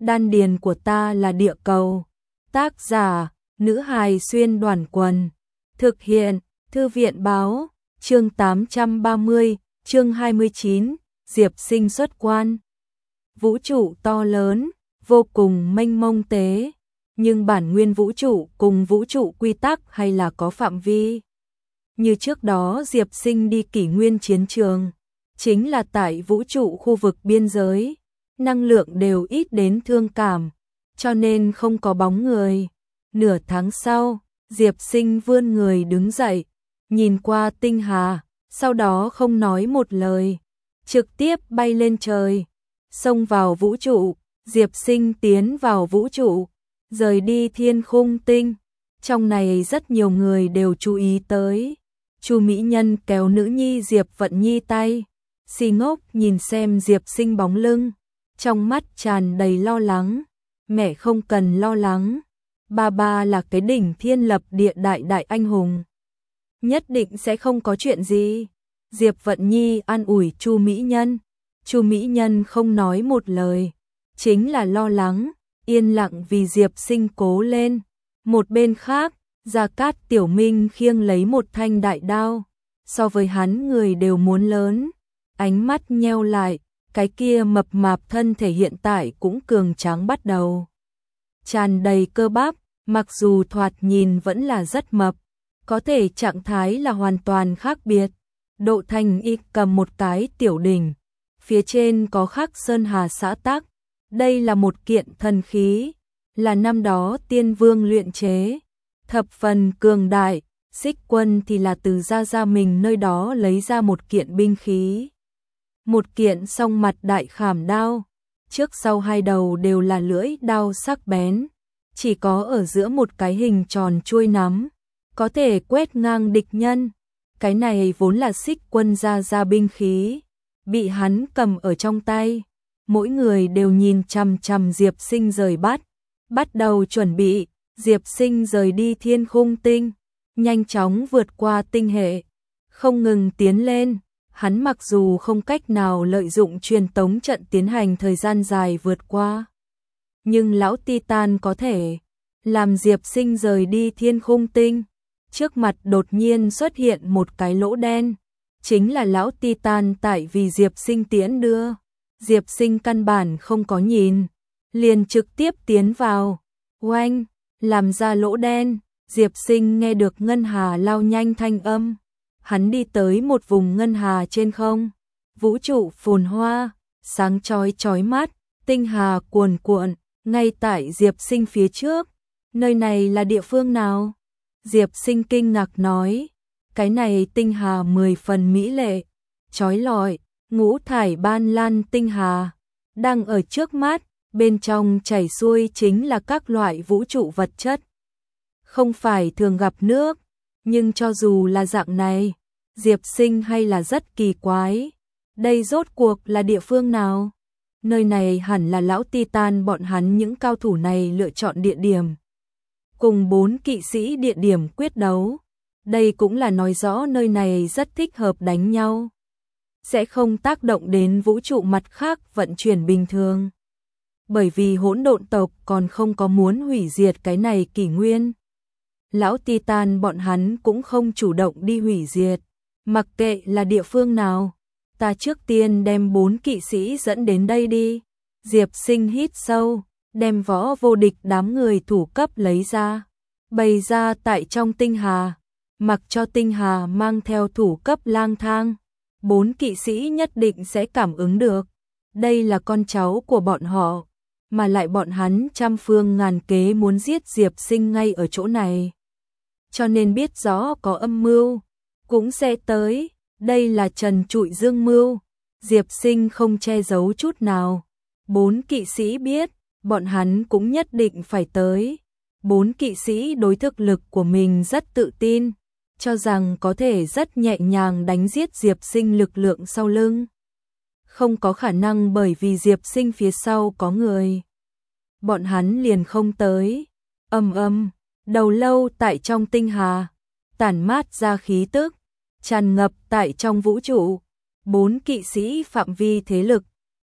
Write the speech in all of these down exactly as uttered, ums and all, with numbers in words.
đan điền của ta là địa cầu. Tác giả, nữ hài xuyên đoàn quần. Thực hiện, Thư viện báo, chương tám trăm ba mươi, chương hai mươi chín, Diệp Sinh xuất quan. Vũ trụ to lớn, vô cùng mênh mông tế, nhưng bản nguyên vũ trụ cùng vũ trụ quy tắc hay là có phạm vi. Như trước đó Diệp Sinh đi kỷ nguyên chiến trường, chính là tại vũ trụ khu vực biên giới, năng lượng đều ít đến thương cảm, cho nên không có bóng người. Nửa tháng sau, Diệp Sinh vươn người đứng dậy, nhìn qua tinh hà, sau đó không nói một lời, trực tiếp bay lên trời, xông vào vũ trụ. Diệp Sinh tiến vào vũ trụ, rời đi thiên khung tinh. Trong này rất nhiều người đều chú ý tới. Chu mỹ nhân kéo nữ nhi Diệp Vận Nhi tay, si ngốc nhìn xem Diệp Sinh bóng lưng, trong mắt tràn đầy lo lắng. Mẹ không cần lo lắng, ba ba là cái đỉnh thiên lập địa đại đại anh hùng, nhất định sẽ không có chuyện gì. Diệp Vận Nhi an ủi Chu mỹ nhân. Chu mỹ nhân không nói một lời, chính là lo lắng, yên lặng vì Diệp Sinh cố lên. Một bên khác, Gia Cát Tiểu Minh khiêng lấy một thanh đại đao, so với hắn người đều muốn lớn, ánh mắt nheo lại, cái kia mập mạp thân thể hiện tại cũng cường tráng bắt đầu, tràn đầy cơ bắp, mặc dù thoạt nhìn vẫn là rất mập, có thể trạng thái là hoàn toàn khác biệt. Độ Thành Y cầm một cái tiểu đỉnh, phía trên có khắc sơn hà xã tắc, đây là một kiện thần khí, là năm đó Tiên Vương luyện chế, thập phần cường đại. Xích Quân thì là từ gia gia mình nơi đó lấy ra một kiện binh khí, một kiện song mặt đại khảm đao, trước sau hai đầu đều là lưỡi đao sắc bén, chỉ có ở giữa một cái hình tròn chuôi nắm, có thể quét ngang địch nhân. Cái này vốn là Xích Quân gia gia binh khí, bị hắn cầm ở trong tay. Mỗi người đều nhìn chằm chằm Diệp Sinh rời bắt, bắt đầu chuẩn bị. Diệp Sinh rời đi thiên khung tinh, nhanh chóng vượt qua tinh hệ, không ngừng tiến lên. Hắn mặc dù không cách nào lợi dụng truyền tống trận tiến hành thời gian dài vượt qua, nhưng lão Titan có thể làm Diệp Sinh rời đi thiên khung tinh. Trước mặt đột nhiên xuất hiện một cái lỗ đen, chính là lão Titan tại vì Diệp Sinh tiễn đưa. Diệp Sinh căn bản không có nhìn, liền trực tiếp tiến vào. Oanh, làm ra lỗ đen, Diệp Sinh nghe được ngân hà lao nhanh thanh âm. Hắn đi tới một vùng ngân hà trên không, vũ trụ phồn hoa, sáng chói chói mắt, tinh hà cuồn cuộn, ngay tại Diệp Sinh phía trước. Nơi này là địa phương nào? Diệp Sinh kinh ngạc nói, cái này tinh hà mười phần mỹ lệ, chói lọi, ngũ thải ban lan tinh hà, đang ở trước mắt, bên trong chảy xuôi chính là các loại vũ trụ vật chất. Không phải thường gặp nước, nhưng cho dù là dạng này, Diệp Sinh hay là rất kỳ quái. Đây rốt cuộc là địa phương nào? Nơi này hẳn là lão Titan bọn hắn những cao thủ này lựa chọn địa điểm, cùng bốn kỵ sĩ địa điểm quyết đấu. Đây cũng là nói rõ nơi này rất thích hợp đánh nhau, sẽ không tác động đến vũ trụ mặt khác vận chuyển bình thường. Bởi vì hỗn độn tộc còn không có muốn hủy diệt cái này kỷ nguyên, lão Titan bọn hắn cũng không chủ động đi hủy diệt. Mặc kệ là địa phương nào, ta trước tiên đem bốn kỵ sĩ dẫn đến đây đi. Diệp Sinh hít sâu, đem võ vô địch đám người thủ cấp lấy ra, bày ra tại trong tinh hà, mặc cho tinh hà mang theo thủ cấp lang thang. Bốn kỵ sĩ nhất định sẽ cảm ứng được, đây là con cháu của bọn họ, mà lại bọn hắn trăm phương ngàn kế muốn giết Diệp Sinh ngay ở chỗ này, cho nên biết rõ có âm mưu cũng sẽ tới. Đây là trần trụi dương mưu, Diệp Sinh không che giấu chút nào. Bốn kỵ sĩ biết, bọn hắn cũng nhất định phải tới. Bốn kỵ sĩ đối thực lực của mình rất tự tin, cho rằng có thể rất nhẹ nhàng đánh giết Diệp Sinh lực lượng sau lưng. Không có khả năng, bởi vì Diệp Sinh phía sau có người, bọn hắn liền không tới. Ầm ầm, đầu lâu tại trong tinh hà, tản mát ra khí tức, tràn ngập tại trong vũ trụ. Bốn kỵ sĩ phạm vi thế lực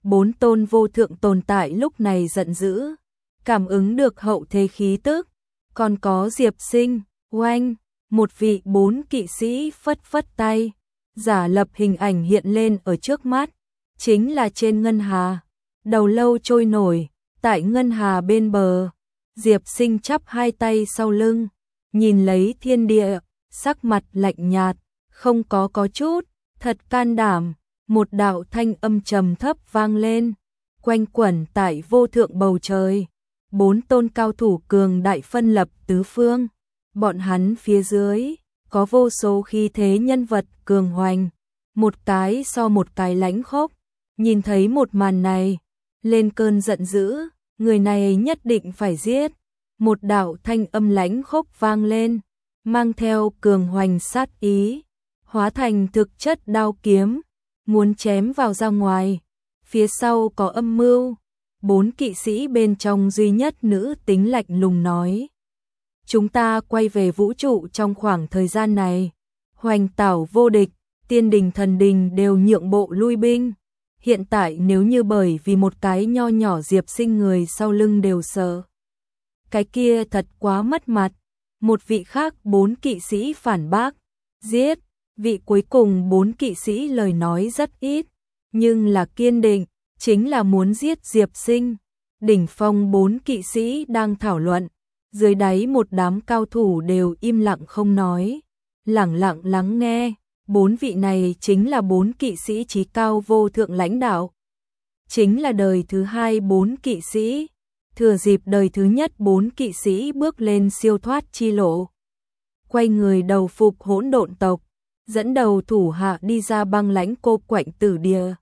bốn tôn vô thượng tồn tại lúc này giận dữ, cảm ứng được hậu thế khí tức, còn có Diệp Sinh, oanh, một vị bốn kỵ sĩ phất phất tay, giả lập hình ảnh hiện lên ở trước mắt, chính là trên ngân hà, đầu lâu trôi nổi, tại ngân hà bên bờ, Diệp Sinh chắp hai tay sau lưng, nhìn lấy thiên địa, sắc mặt lạnh nhạt, không có có chút, thật can đảm, một đạo thanh âm trầm thấp vang lên, quanh quẩn tại vô thượng bầu trời, bốn tôn cao thủ cường đại phân lập tứ phương, bọn hắn phía dưới, có vô số khí thế nhân vật cường hoành, một cái so một cái lãnh khốc, nhìn thấy một màn này, lên cơn giận dữ, người này nhất định phải giết, một đạo thanh âm lãnh khốc vang lên, mang theo cường hoành sát ý, hóa thành thực chất đao kiếm, muốn chém vào ra ngoài, phía sau có âm mưu, bốn kỵ sĩ bên trong duy nhất nữ tính lạnh lùng nói. Chúng ta quay về vũ trụ trong khoảng thời gian này, hoành tảo vô địch, tiên đình thần đình đều nhượng bộ lui binh, hiện tại nếu như bởi vì một cái nho nhỏ Diệp Sinh người sau lưng đều sợ. Cái kia thật quá mất mặt, một vị khác bốn kỵ sĩ phản bác, giết, vị cuối cùng bốn kỵ sĩ lời nói rất ít, nhưng là kiên định, chính là muốn giết Diệp Sinh. Đỉnh phong bốn kỵ sĩ đang thảo luận, dưới đáy một đám cao thủ đều im lặng không nói, lẳng lặng lắng nghe, bốn vị này chính là bốn kỵ sĩ chí cao vô thượng lãnh đạo. Chính là đời thứ hai bốn kỵ sĩ, thừa dịp đời thứ nhất bốn kỵ sĩ bước lên siêu thoát chi lộ. Quay người đầu phục hỗn độn tộc, dẫn đầu thủ hạ đi ra băng lãnh cô quạnh tử địa.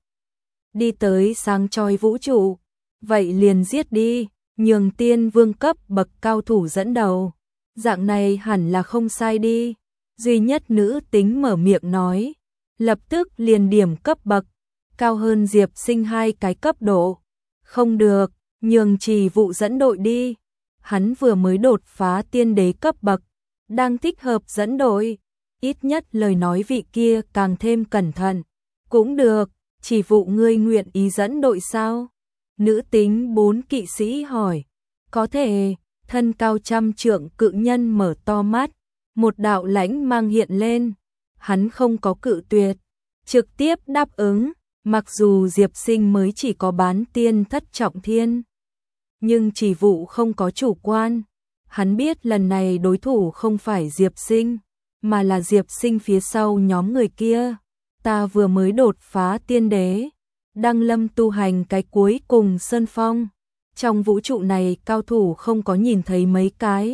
Đi tới sáng chói vũ trụ, vậy liền giết đi, nhường tiên vương cấp bậc cao thủ dẫn đầu. Dạng này hẳn là không sai đi. Duy nhất nữ tính mở miệng nói, lập tức liền điểm cấp bậc, cao hơn Diệp Sinh hai cái cấp độ. Không được, nhường Trì Vụ dẫn đội đi. Hắn vừa mới đột phá tiên đế cấp bậc, đang thích hợp dẫn đội. Ít nhất lời nói vị kia càng thêm cẩn thận. Cũng được, Trì Vụ ngươi nguyện ý dẫn đội sao? Nữ tính bốn kỵ sĩ hỏi. Có thể, thân cao trăm trượng cự nhân mở to mắt, một đạo lãnh mang hiện lên. Hắn không có cự tuyệt, trực tiếp đáp ứng, mặc dù Diệp Sinh mới chỉ có bán tiên thất trọng thiên. Nhưng Trì Vụ không có chủ quan, hắn biết lần này đối thủ không phải Diệp Sinh, mà là Diệp Sinh phía sau nhóm người kia. Ta vừa mới đột phá tiên đế, đăng lâm tu hành cái cuối cùng sơn phong. Trong vũ trụ này cao thủ không có nhìn thấy mấy cái.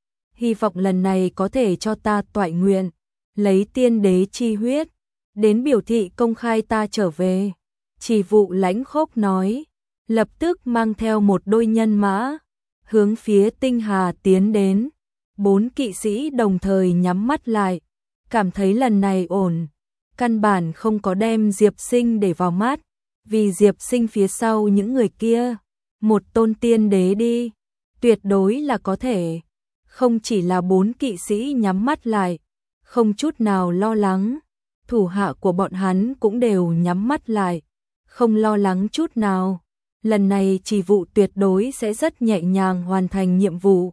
Hy vọng lần này có thể cho ta toại nguyện, lấy tiên đế chi huyết, đến biểu thị công khai ta trở về. Trì Vụ lãnh khốc nói, lập tức mang theo một đôi nhân mã, hướng phía tinh hà tiến đến. Bốn kỵ sĩ đồng thời nhắm mắt lại, cảm thấy lần này ổn. Căn bản không có đem Diệp Sinh để vào mắt, vì Diệp Sinh phía sau những người kia, một tôn tiên đế đi, tuyệt đối là có thể. Không chỉ là bốn kỵ sĩ nhắm mắt lại, không chút nào lo lắng, thủ hạ của bọn hắn cũng đều nhắm mắt lại, không lo lắng chút nào. Lần này Trì Vụ tuyệt đối sẽ rất nhẹ nhàng hoàn thành nhiệm vụ.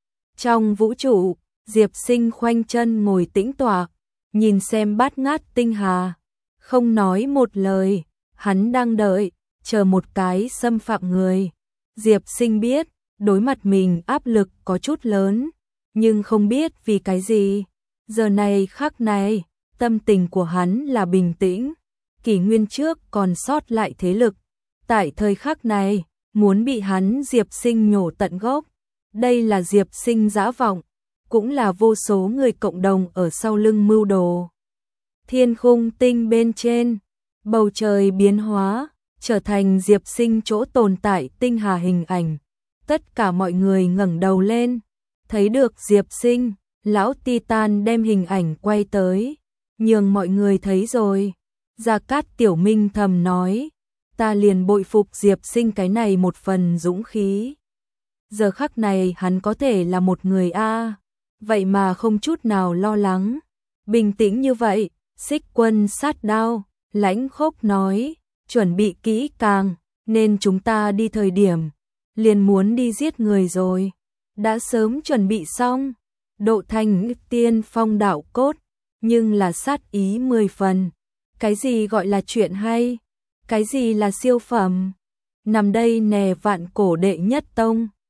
Trong vũ trụ, Diệp Sinh khoanh chân ngồi tĩnh tọa, nhìn xem bát ngát tinh hà, không nói một lời, hắn đang đợi, chờ một cái xâm phạm người. Diệp Sinh biết, đối mặt mình áp lực có chút lớn, nhưng không biết vì cái gì. Giờ này khắc này, tâm tình của hắn là bình tĩnh, kỷ nguyên trước còn sót lại thế lực. Tại thời khắc này, muốn bị hắn Diệp Sinh nhổ tận gốc. Đây là Diệp Sinh dã vọng, cũng là vô số người cộng đồng ở sau lưng mưu đồ. Thiên khung tinh bên trên, bầu trời biến hóa, trở thành Diệp Sinh chỗ tồn tại tinh hà hình ảnh. Tất cả mọi người ngẩng đầu lên, thấy được Diệp Sinh, lão Titan đem hình ảnh quay tới, nhường mọi người thấy rồi. Gia Cát Tiểu Minh thầm nói, ta liền bội phục Diệp Sinh cái này một phần dũng khí. Giờ khắc này hắn có thể là một người A, vậy mà không chút nào lo lắng, bình tĩnh như vậy. Xích Quân sát đao, lãnh khốc nói, chuẩn bị kỹ càng, nên chúng ta đi thời điểm, liền muốn đi giết người rồi. Đã sớm chuẩn bị xong, độ thành tiên phong đạo cốt, nhưng là sát ý mười phần. Cái gì gọi là chuyện hay? Cái gì là siêu phẩm? Nằm đây nè vạn cổ đệ nhất tông.